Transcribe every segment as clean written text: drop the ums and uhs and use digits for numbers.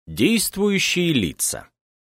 Действующие лица.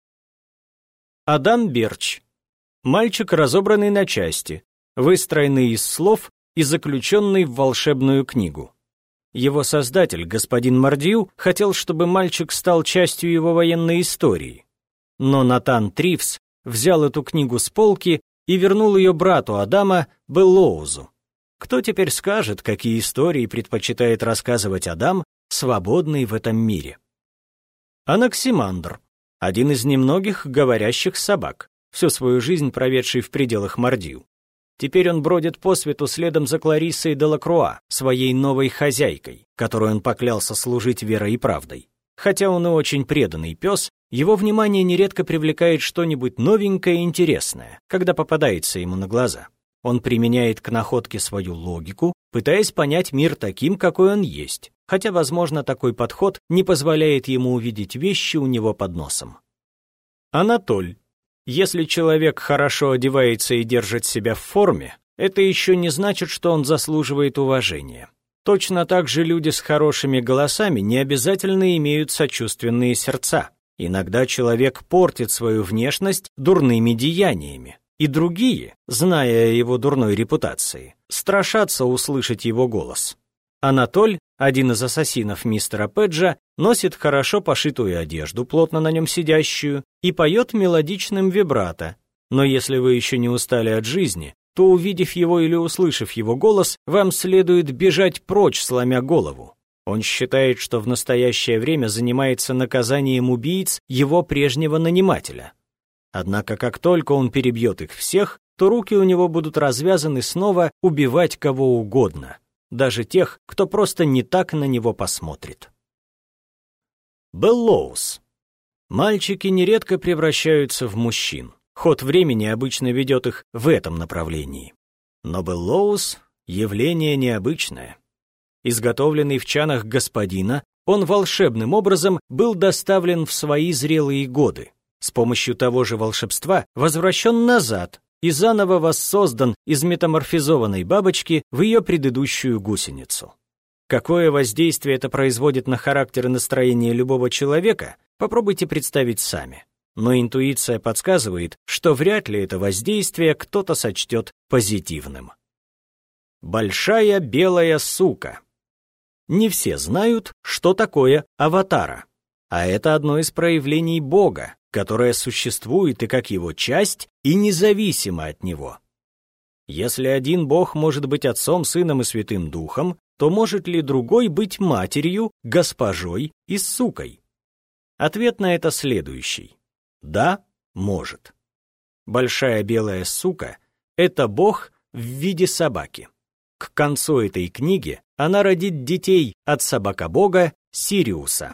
Адам Берч. Мальчик, разобранный на части, выстроенный из слов и заключенный в волшебную книгу. Его создатель, господин Мардью, хотел, чтобы мальчик стал частью его военной истории. Но Натан Тривс взял эту книгу с полки и вернул ее брату Адама, Беллоузу. Кто теперь скажет, какие истории предпочитает рассказывать Адам, свободный в этом мире? Анаксимандр, один из немногих говорящих собак, всю свою жизнь проведший в пределах Мардью. Теперь он бродит по свету следом за Клариссой де Лакруа, своей новой хозяйкой, которой он поклялся служить верой и правдой. Хотя он и очень преданный пес, его внимание нередко привлекает что-нибудь новенькое и интересное, когда попадается ему на глаза. Он применяет к находке свою логику, пытаясь понять мир таким, какой он есть, хотя, возможно, такой подход не позволяет ему увидеть вещи у него под носом. Анатоль. Если человек хорошо одевается и держит себя в форме, это еще не значит, что он заслуживает уважения. Точно так же люди с хорошими голосами не обязательно имеют сочувственные сердца. Иногда человек портит свою внешность дурными деяниями, и другие, зная о его дурной репутации, страшатся услышать его голос. Анатоль, один из ассасинов мистера Педжа, носит хорошо пошитую одежду, плотно на нем сидящую, и поет мелодичным вибрато. Но если вы еще не устали от жизни, то, увидев его или услышав его голос, вам следует бежать прочь, сломя голову. Он считает, что в настоящее время занимается наказанием убийц его прежнего нанимателя. Однако, как только он перебьет их всех, то руки у него будут развязаны снова убивать кого угодно, даже тех, кто просто не так на него посмотрит. Беллоуз. Мальчики нередко превращаются в мужчин. Ход времени обычно ведет их в этом направлении. Но Беллоуз — явление необычное. Изготовленный в чанах господина, он волшебным образом был доставлен в свои зрелые годы. С помощью того же волшебства возвращен назад и заново воссоздан из метаморфизованной бабочки в ее предыдущую гусеницу. Какое воздействие это производит на характер и настроение любого человека, попробуйте представить сами. Но интуиция подсказывает, что вряд ли это воздействие кто-то сочтет позитивным. Большая белая сука. Не все знают, что такое аватара, а это одно из проявлений Бога, которое существует и как его часть, и независимо от него. Если один Бог может быть Отцом, Сыном и Святым Духом, то может ли другой быть матерью, госпожой и сукой? Ответ на это следующий. Да, может. Большая белая сука — это Бог в виде собаки. К концу этой книги она родит детей от собака-бога Сириуса.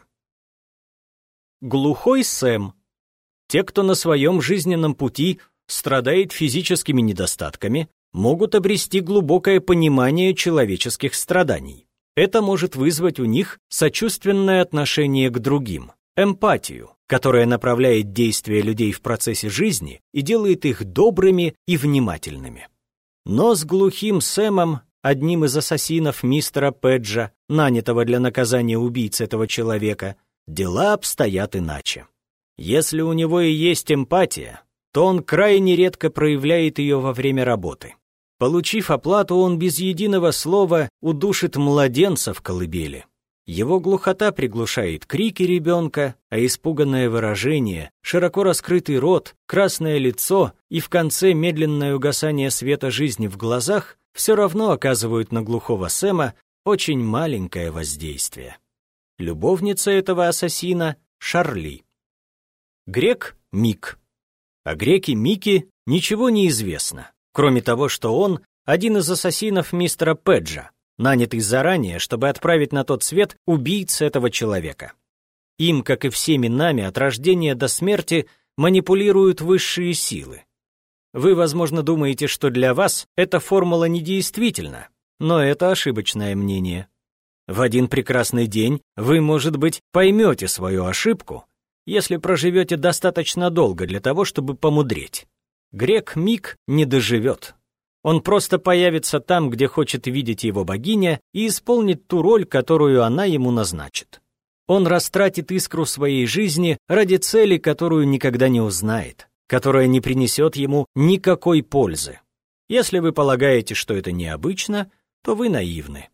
Глухой Сэм. Те, кто на своем жизненном пути страдает физическими недостатками, могут обрести глубокое понимание человеческих страданий. Это может вызвать у них сочувственное отношение к другим, эмпатию, которая направляет действия людей в процессе жизни и делает их добрыми и внимательными. Но с глухим Сэмом, одним из ассасинов мистера Педжа, нанятого для наказания убийц этого человека, дела обстоят иначе. Если у него и есть эмпатия, то он крайне редко проявляет ее во время работы. Получив оплату, он без единого слова удушит младенца в колыбели. Его глухота приглушает крики ребенка, а испуганное выражение, широко раскрытый рот, красное лицо и в конце медленное угасание света жизни в глазах все равно оказывают на глухого Сэма очень маленькое воздействие. Любовница этого ассасина — Шарли. Грек Мик. О греке Мике ничего не известно, кроме того, что он один из ассасинов мистера Педжа, нанятый заранее, чтобы отправить на тот свет убийц этого человека. Им, как и всеми нами, от рождения до смерти манипулируют высшие силы. Вы, возможно, думаете, что для вас эта формула недействительна, но это ошибочное мнение. В один прекрасный день вы, может быть, поймете свою ошибку, если проживете достаточно долго для того, чтобы помудреть. Грек Мик не доживет. Он просто появится там, где хочет видеть его богиня, и исполнит ту роль, которую она ему назначит. он растратит искру своей жизни ради цели, которую никогда не узнает, которая не принесет ему никакой пользы. Если вы полагаете, что это необычно, то вы наивны.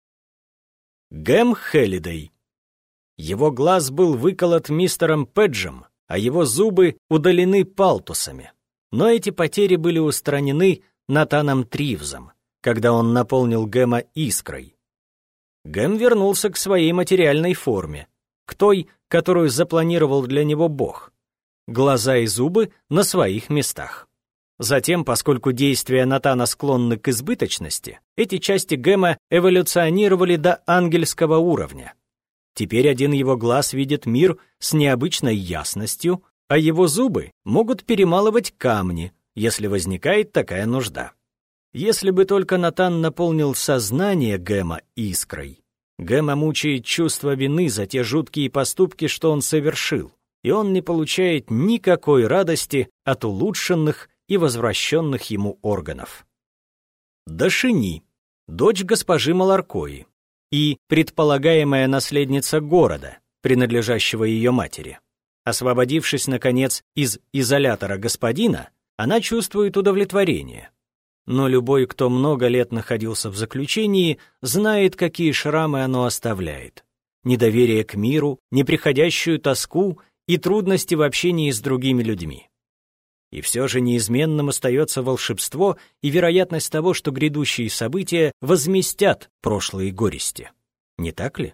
Гэм Хэллидэй. Его глаз был выколот мистером Педжем, а его зубы удалены палтусами. Но эти потери были устранены Натаном Тривзом, когда он наполнил Гэма искрой. Гэм вернулся к своей материальной форме, к той, которую запланировал для него Бог. Глаза и зубы на своих местах. Затем, поскольку действия Натана склонны к избыточности, эти части Гэма эволюционировали до ангельского уровня. Теперь один его глаз видит мир с необычной ясностью, а его зубы могут перемалывать камни, если возникает такая нужда. Если бы только Натан наполнил сознание Гэма искрой, Гэма мучает чувство вины за те жуткие поступки, что он совершил, и он не получает никакой радости от улучшенных и возвращенных ему органов. Дашини, дочь госпожи Маларкои и предполагаемая наследница города, принадлежащего ее матери. Освободившись, наконец, из изолятора господина, она чувствует удовлетворение. Но любой, кто много лет находился в заключении, знает, какие шрамы оно оставляет. Недоверие к миру, неприходящую тоску и трудности в общении с другими людьми. И все же неизменным остается волшебство и вероятность того, что грядущие события возместят прошлые горести. Не так ли?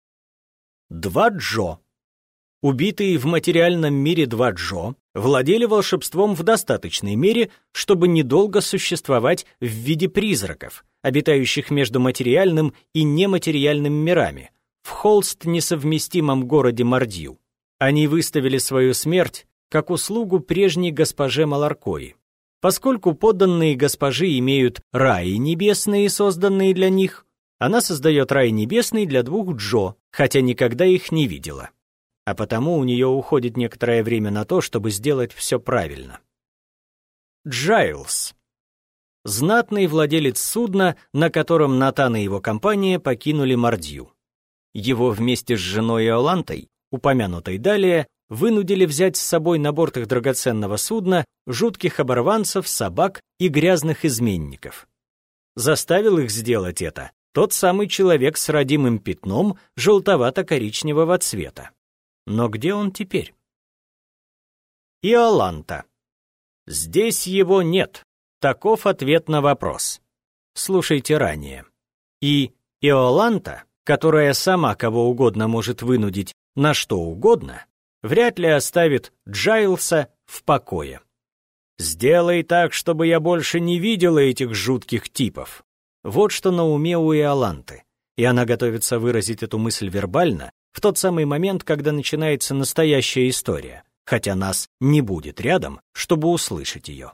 Два Джо. Убитые в материальном мире два Джо владели волшебством в достаточной мере, чтобы недолго существовать в виде призраков, обитающих между материальным и нематериальным мирами, в холст несовместимом городе Мардью. Они выставили свою смерть как услугу прежней госпоже Маларкои. Поскольку подданные госпожи имеют раи небесные, созданные для них, она создает рай небесный для двух Джо, хотя никогда их не видела. А потому у нее уходит некоторое время на то, чтобы сделать все правильно. Джайлс. Знатный владелец судна, на котором Натан и его компания покинули Мардью. Его вместе с женой Иолантой, упомянутой далее, вынудили взять с собой на борт их драгоценного судна жутких оборванцев, собак и грязных изменников. Заставил их сделать это тот самый человек с родимым пятном желтовато-коричневого цвета. Но где он теперь? Иоланта. Здесь его нет. Таков ответ на вопрос. Слушайте ранее. И Иоланта, которая сама кого угодно может вынудить на что угодно, вряд ли оставит Джайлса в покое. «Сделай так, чтобы я больше не видела этих жутких типов». Вот что на уме у Иоланты, и она готовится выразить эту мысль вербально в тот самый момент, когда начинается настоящая история, хотя нас не будет рядом, чтобы услышать ее.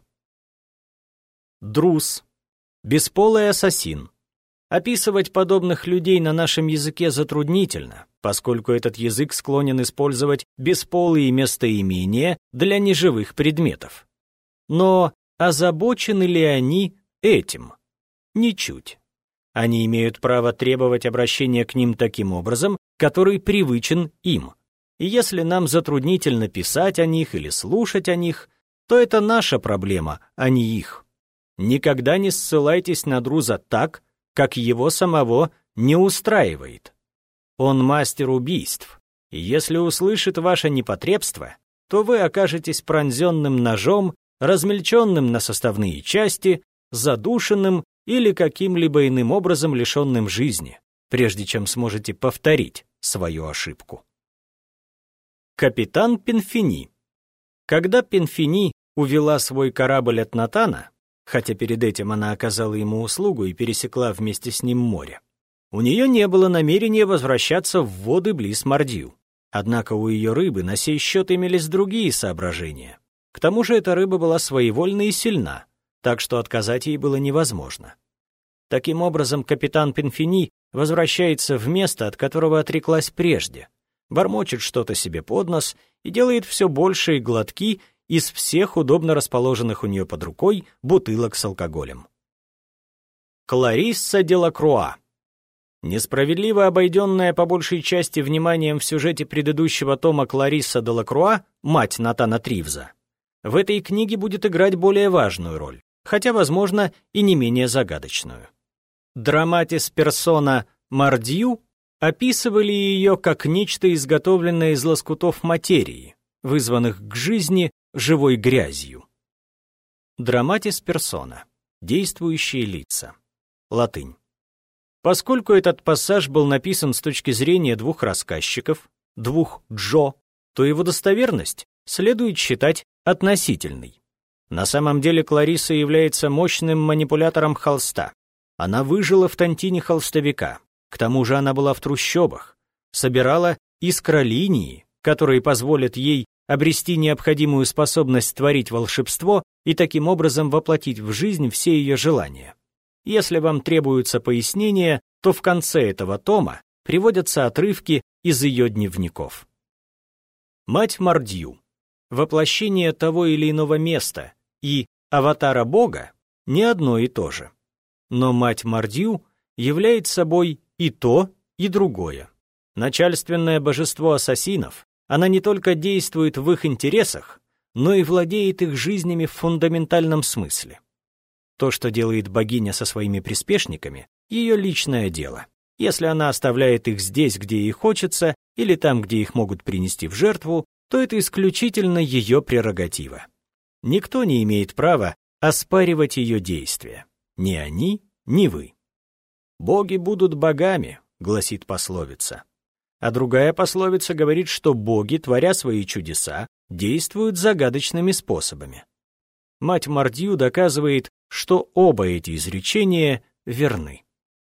Друз. Бесполый ассасин. Описывать подобных людей на нашем языке затруднительно, поскольку этот язык склонен использовать бесполые местоимения для неживых предметов. Но озабочены ли они этим? Ничуть. Они имеют право требовать обращения к ним таким образом, который привычен им. И если нам затруднительно писать о них или слушать о них, то это наша проблема, а не их. Никогда не ссылайтесь на Друза так, как его самого не устраивает. Он мастер убийств, и если услышит ваше непотребство, то вы окажетесь пронзенным ножом, размельченным на составные части, задушенным или каким-либо иным образом лишенным жизни, прежде чем сможете повторить свою ошибку. Капитан Пенфини. Когда Пенфини увела свой корабль от Натана, хотя перед этим она оказала ему услугу и пересекла вместе с ним море, у нее не было намерения возвращаться в воды близ Мардью. Однако у ее рыбы на сей счет имелись другие соображения. К тому же эта рыба была своевольна и сильна, так что отказать ей было невозможно. Таким образом, капитан Пенфини возвращается в место, от которого отреклась прежде, бормочет что-то себе под нос и делает все большие глотки из всех удобно расположенных у нее под рукой бутылок с алкоголем. Кларисса де Лакруа. Несправедливо обойденная по большей части вниманием в сюжете предыдущего тома Кларисса де Лакруа, мать Натана Тривза, в этой книге будет играть более важную роль, хотя, возможно, и не менее загадочную. Драматис персона Мардью описывали ее как нечто, изготовленное из лоскутов материи, вызванных к жизни живой грязью. Драматис персона. Действующие лица. Латынь. Поскольку этот пассаж был написан с точки зрения двух рассказчиков, двух Джо, то его достоверность следует считать относительной. На самом деле Кларисса является мощным манипулятором холста. Она выжила в тонтине холстовика, к тому же она была в трущобах, собирала искролинии, которые позволят ей обрести необходимую способность творить волшебство и таким образом воплотить в жизнь все ее желания. Если вам требуются пояснения, то в конце этого тома приводятся отрывки из ее дневников. Мать Мардью, воплощение того или иного места и аватара Бога не одно и то же. Но мать Мардью является собой и то, и другое. Начальственное божество ассасинов, она не только действует в их интересах, но и владеет их жизнями в фундаментальном смысле. То, что делает богиня со своими приспешниками, ее личное дело. Если она оставляет их здесь, где ей хочется, или там, где их могут принести в жертву, то это исключительно ее прерогатива. Никто не имеет права оспаривать ее действия. Ни они, ни вы. «Боги будут богами», — гласит пословица. А другая пословица говорит, что боги, творя свои чудеса, действуют загадочными способами. Мать Мардью доказывает, что оба эти изречения верны.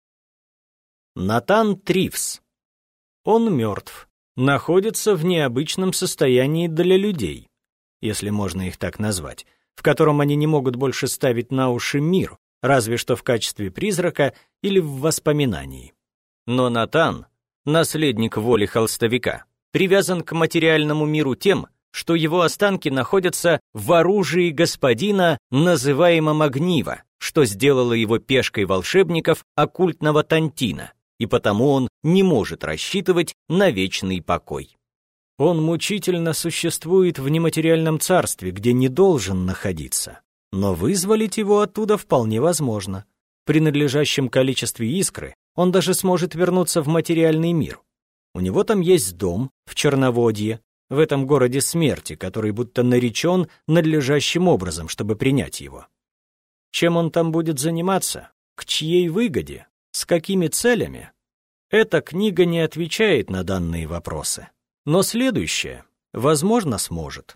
Натан Тривз. Он мертв, находится в необычном состоянии для людей, если можно их так назвать, в котором они не могут больше ставить на уши мир, разве что в качестве призрака или в воспоминании. Но Натан, наследник воли холстовика, привязан к материальному миру тем, что его останки находятся в оружии господина, называемом Огниво, что сделало его пешкой волшебников оккультного Тонтина, и потому он не может рассчитывать на вечный покой. Он мучительно существует в нематериальном царстве, где не должен находиться, но вызволить его оттуда вполне возможно. При надлежащем количестве искры он даже сможет вернуться в материальный мир. У него там есть дом в Черноводье, в этом городе смерти, который будто наречен надлежащим образом, чтобы принять его. Чем он там будет заниматься? К чьей выгоде? С какими целями? Эта книга не отвечает на данные вопросы. Но следующее, возможно, сможет.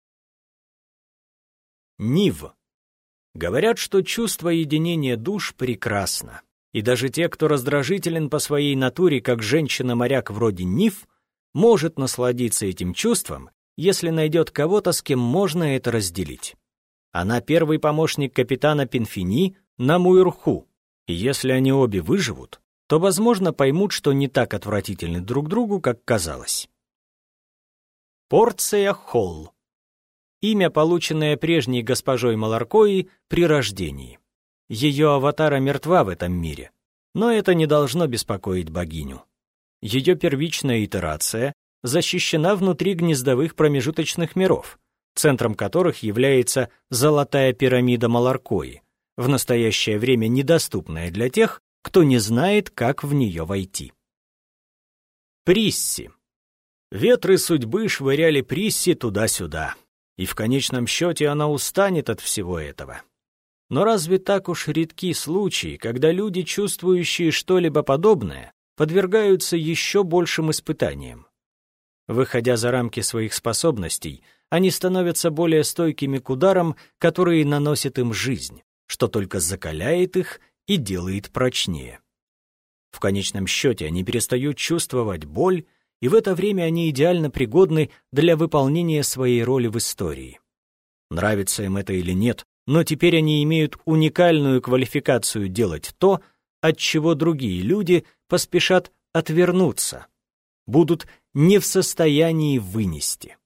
Нив. Говорят, что чувство единения душ прекрасно. И даже те, кто раздражителен по своей натуре, как женщина-моряк вроде Нив, может насладиться этим чувством, если найдет кого-то, с кем можно это разделить. Она первый помощник капитана Пинфини на Муирху, и если они обе выживут, то, возможно, поймут, что не так отвратительны друг другу, как казалось. Порция Холл. Имя, полученное прежней госпожой Маларкои при рождении. Ее аватара мертва в этом мире, но это не должно беспокоить богиню. Ее первичная итерация защищена внутри гнездовых промежуточных миров, центром которых является Золотая пирамида Маларкои, в настоящее время недоступная для тех, кто не знает, как в нее войти. Присси. Ветры судьбы швыряли Присси туда-сюда, и в конечном счете она устанет от всего этого. Но разве так уж редки случаи, когда люди, чувствующие что-либо подобное, подвергаются еще большим испытаниям? Выходя за рамки своих способностей, они становятся более стойкими к ударам, которые наносит им жизнь, что только закаляет их и делает прочнее. В конечном счете они перестают чувствовать боль, и в это время они идеально пригодны для выполнения своей роли в истории. Нравится им это или нет, но теперь они имеют уникальную квалификацию делать то, от чего другие люди поспешат отвернуться, будут не в состоянии вынести.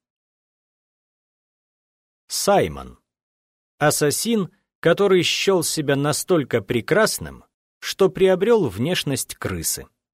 Саймон. Ассасин, который счел себя настолько прекрасным, что приобрел внешность крысы.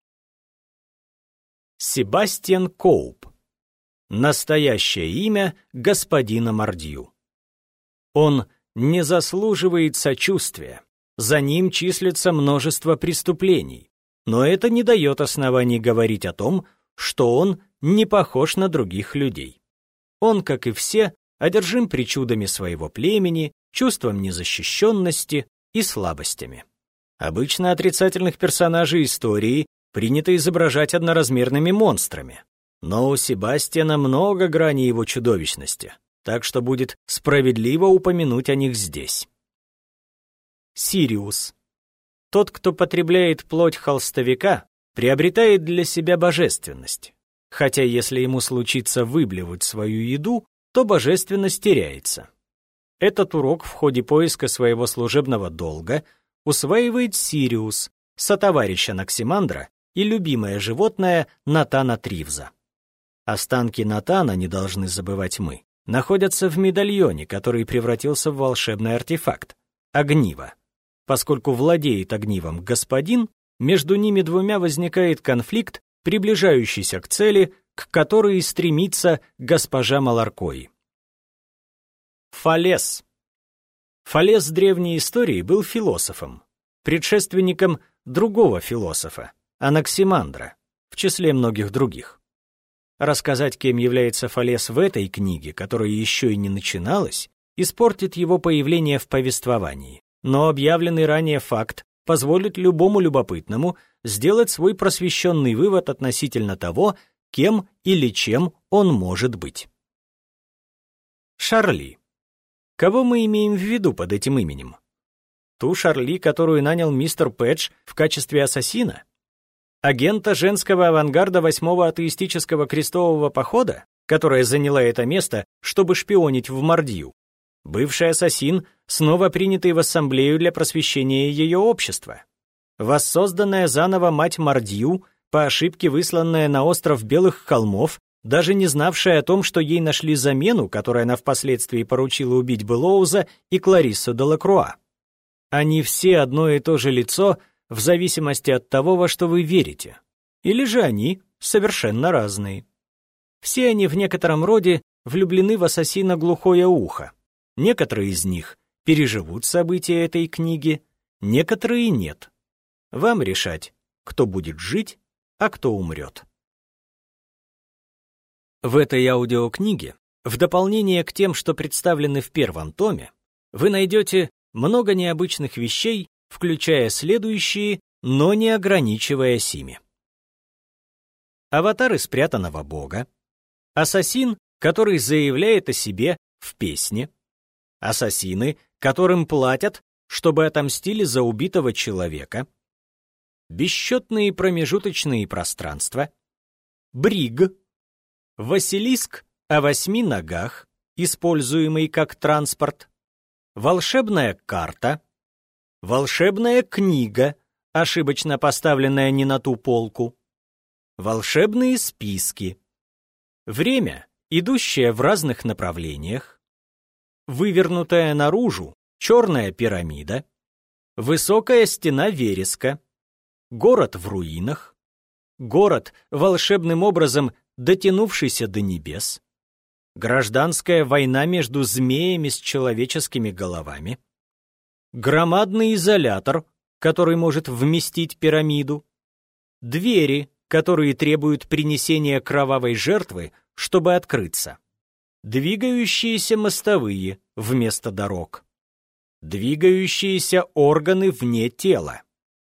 Себастьян Коуп. Настоящее имя господина Мардью. Он не заслуживает сочувствия, за ним числится множество преступлений, но это не дает оснований говорить о том, что он не похож на других людей. Он, как и все, одержим причудами своего племени, чувством незащищенности и слабостями. Обычно отрицательных персонажей истории принято изображать одноразмерными монстрами, но у Себастьяна много граней его чудовищности, так что будет справедливо упомянуть о них здесь. Сириус. Тот, кто потребляет плоть холстовика, приобретает для себя божественность, хотя если ему случится выблевать свою еду, то божественность теряется. Этот урок в ходе поиска своего служебного долга усваивает Сириус, сотоварищ Анаксимандра и любимое животное Натана Тривза. Останки Натана, не должны забывать мы, находятся в медальоне, который превратился в волшебный артефакт — огниво. Поскольку владеет огнивом господин, между ними двумя возникает конфликт, приближающийся к цели, к которой и стремится госпожа Маларкои. Фалес. Фалес древней истории был философом, предшественником другого философа, Анаксимандра, в числе многих других. Рассказать, кем является Фалес в этой книге, которая еще и не начиналась, испортит его появление в повествовании. Но объявленный ранее факт позволит любому любопытному сделать свой просвещенный вывод относительно того, кем или чем он может быть. Шарли. Кого мы имеем в виду под этим именем? Ту Шарли, которую нанял мистер Пэдж в качестве ассасина? Агента женского авангарда 8-го атеистического крестового похода, которая заняла это место, чтобы шпионить в Мардью? Бывший ассасин, снова принятый в ассамблею для просвещения ее общества. Воссозданная заново мать Мардью, по ошибке высланная на остров Белых холмов, даже не знавшая о том, что ей нашли замену, которую она впоследствии поручила убить Белоуза и Клариссу де Лакруа. Они все одно и то же лицо, в зависимости от того, во что вы верите. Или же они совершенно разные. Все они в некотором роде влюблены в ассасина Глухое ухо. Некоторые из них переживут события этой книги, некоторые нет. Вам решать, кто будет жить, а кто умрет. В этой аудиокниге, в дополнение к тем, что представлены в первом томе, вы найдете много необычных вещей, включая следующие, но не ограничиваясь ими. Аватары спрятанного бога, ассасин, который заявляет о себе в песне, ассасины, которым платят, чтобы отомстили за убитого человека, бесчетные промежуточные пространства, бриг, Василиск о 8 ногах, используемый как транспорт, волшебная карта, волшебная книга, ошибочно поставленная не на ту полку, волшебные списки, время, идущее в разных направлениях, вывернутая наружу черная пирамида, высокая стена вереска, город в руинах, город, волшебным образом дотянувшийся до небес, гражданская война между змеями с человеческими головами, громадный изолятор, который может вместить пирамиду, двери, которые требуют принесения кровавой жертвы, чтобы открыться, двигающиеся мостовые вместо дорог, двигающиеся органы вне тела,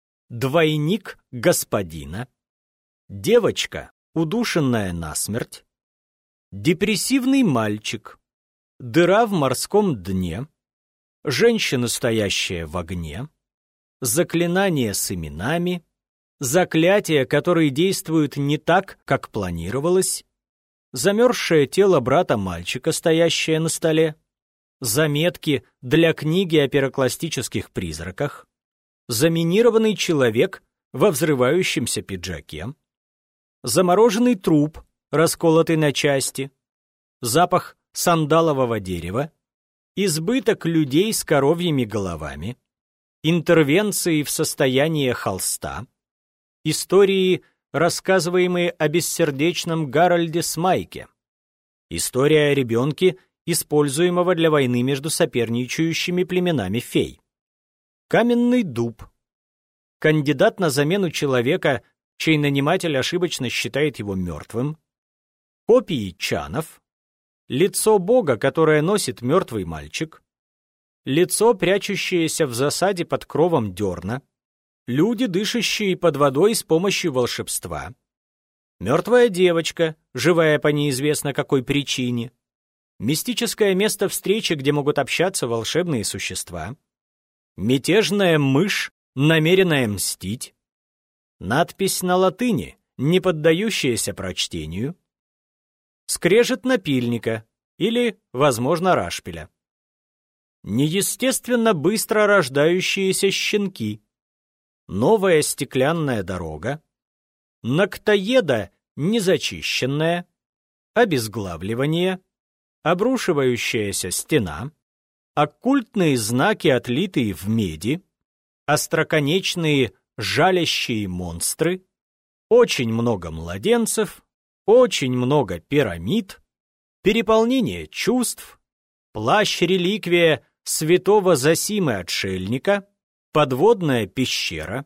двойник господина, девочка, удушенная насмерть, депрессивный мальчик, дыра в морском дне, женщина, стоящая в огне, заклинания с именами, заклятия, которые действуют не так, как планировалось, замерзшее тело брата мальчика, стоящее на столе, заметки для книги о пирокластических призраках, заминированный человек во взрывающемся пиджаке, замороженный труп, расколотый на части, запах сандалового дерева, избыток людей с коровьими головами, интервенции в состоянии холста, истории рассказываемые о бессердечном Гарольде Смайке. История о ребенке, используемого для войны между соперничающими племенами фей. Каменный дуб. Кандидат на замену человека, чей наниматель ошибочно считает его мертвым. Копии чанов. Лицо Бога, которое носит мертвый мальчик. Лицо, прячущееся в засаде под кровом дерна. Люди, дышащие под водой с помощью волшебства. Мертвая девочка, живая по неизвестно какой причине. Мистическое место встречи, где могут общаться волшебные существа. Мятежная мышь, намеренная мстить. Надпись на латыни, не поддающаяся прочтению. Скрежет напильника или, возможно, рашпиля. Неестественно быстро рождающиеся щенки. Новая стеклянная дорога. Ногтоеда незачищенная. Обезглавливание. Обрушивающаяся стена. Оккультные знаки, отлитые в меди. Остроконечные жалящие монстры. Очень много младенцев. Очень много пирамид. Переполнение чувств. Плащ-реликвия святого Зосимы-отшельника. Подводная пещера,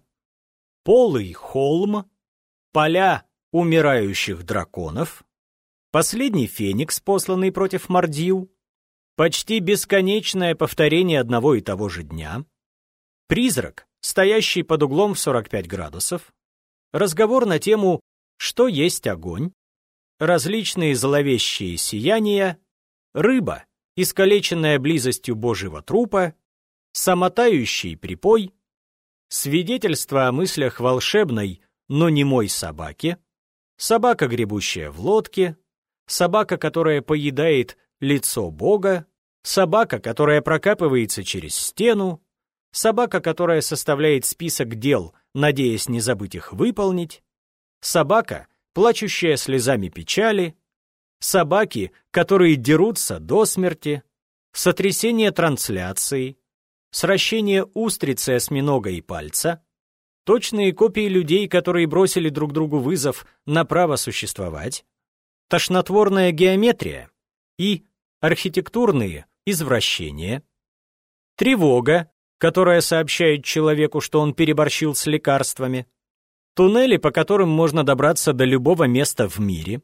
полый холм, поля умирающих драконов, последний феникс, посланный против Мордью, почти бесконечное повторение одного и того же дня, призрак, стоящий под углом в 45 градусов, разговор на тему «Что есть огонь?», различные зловещие сияния, рыба, искалеченная близостью Божьего трупа, самотающий припой, свидетельство о мыслях волшебной, но немой собаки, собака, гребущая в лодке, собака, которая поедает лицо Бога, собака, которая прокапывается через стену, собака, которая составляет список дел, надеясь не забыть их выполнить, собака, плачущая слезами печали, собаки, которые дерутся до смерти, сотрясение трансляции, сращение устрицы, осьминога и пальца, точные копии людей, которые бросили друг другу вызов на право существовать, тошнотворная геометрия и архитектурные извращения, тревога, которая сообщает человеку, что он переборщил с лекарствами, туннели, по которым можно добраться до любого места в мире,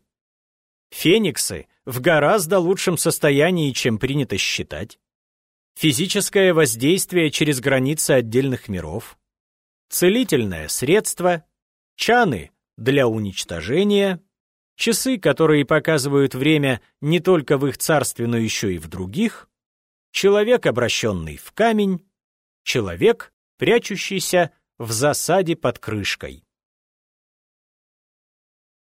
фениксы в гораздо лучшем состоянии, чем принято считать, физическое воздействие через границы отдельных миров, целительное средство, чаны для уничтожения, часы, которые показывают время не только в их царстве, но еще и в других, человек, обращенный в камень, человек, прячущийся в засаде под крышкой.